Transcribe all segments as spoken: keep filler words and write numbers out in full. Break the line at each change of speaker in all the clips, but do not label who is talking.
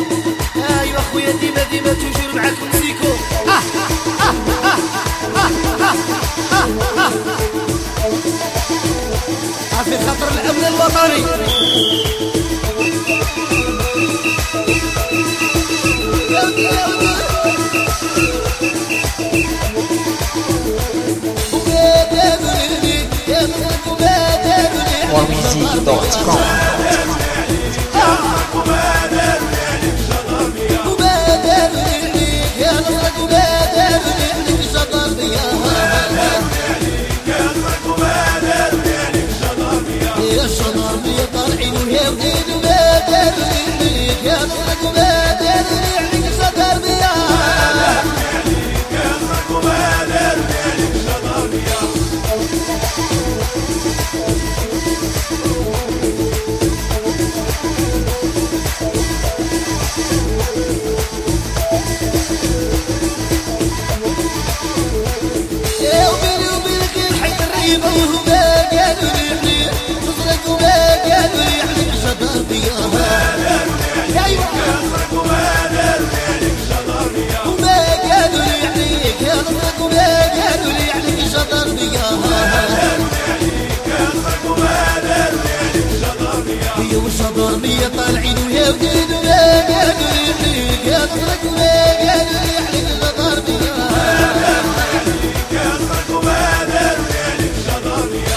ايوا خويا ديما ديما توجور معاكم سيكو. عافي خاطر الامن الوطني.
warmusic دوت كوم.
وشطر مية طالعين ويا وديد ويا قادر يحليك يا نصرك ويا قادر يحليك شطر بيا يا نصرك وقادر يحليك شطر بيا.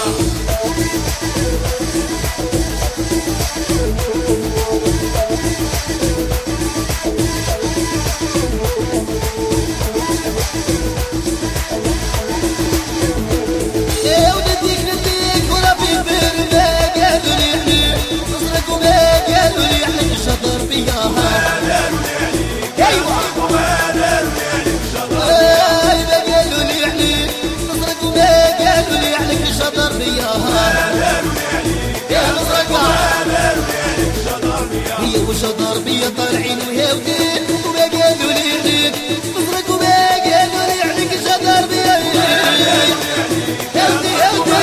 يا ولديك نديك ولا في بير ما قادر يحليك نصرك وما قادر يحليك شطر بيا. ايوا وقادر يحليك شطر بيا. اي ما قالوا لي يحليك نصرك وما قادر يحليك شطر بيا. يا نصرك وقادر يحليك شطر بيا. هي وشطر بيا طالعين ويا وديك وما قالوا لي يحليك نصرك وما قادر يحليك شطر بيا. يا ودي يا ودي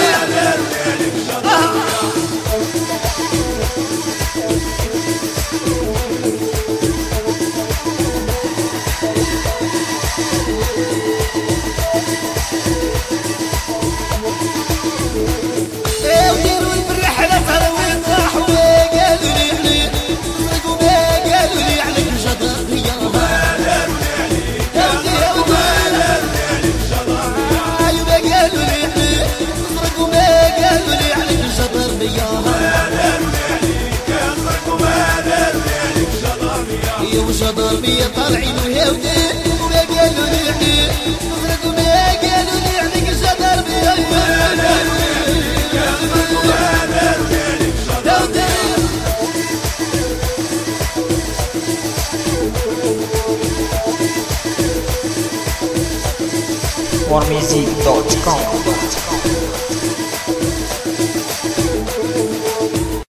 وشطر بيا طالعين ويا وديك وما قالوا لي يحليك نصرك وما قالوا لي يحليك شطر بيا.
warmusic دوت كوم.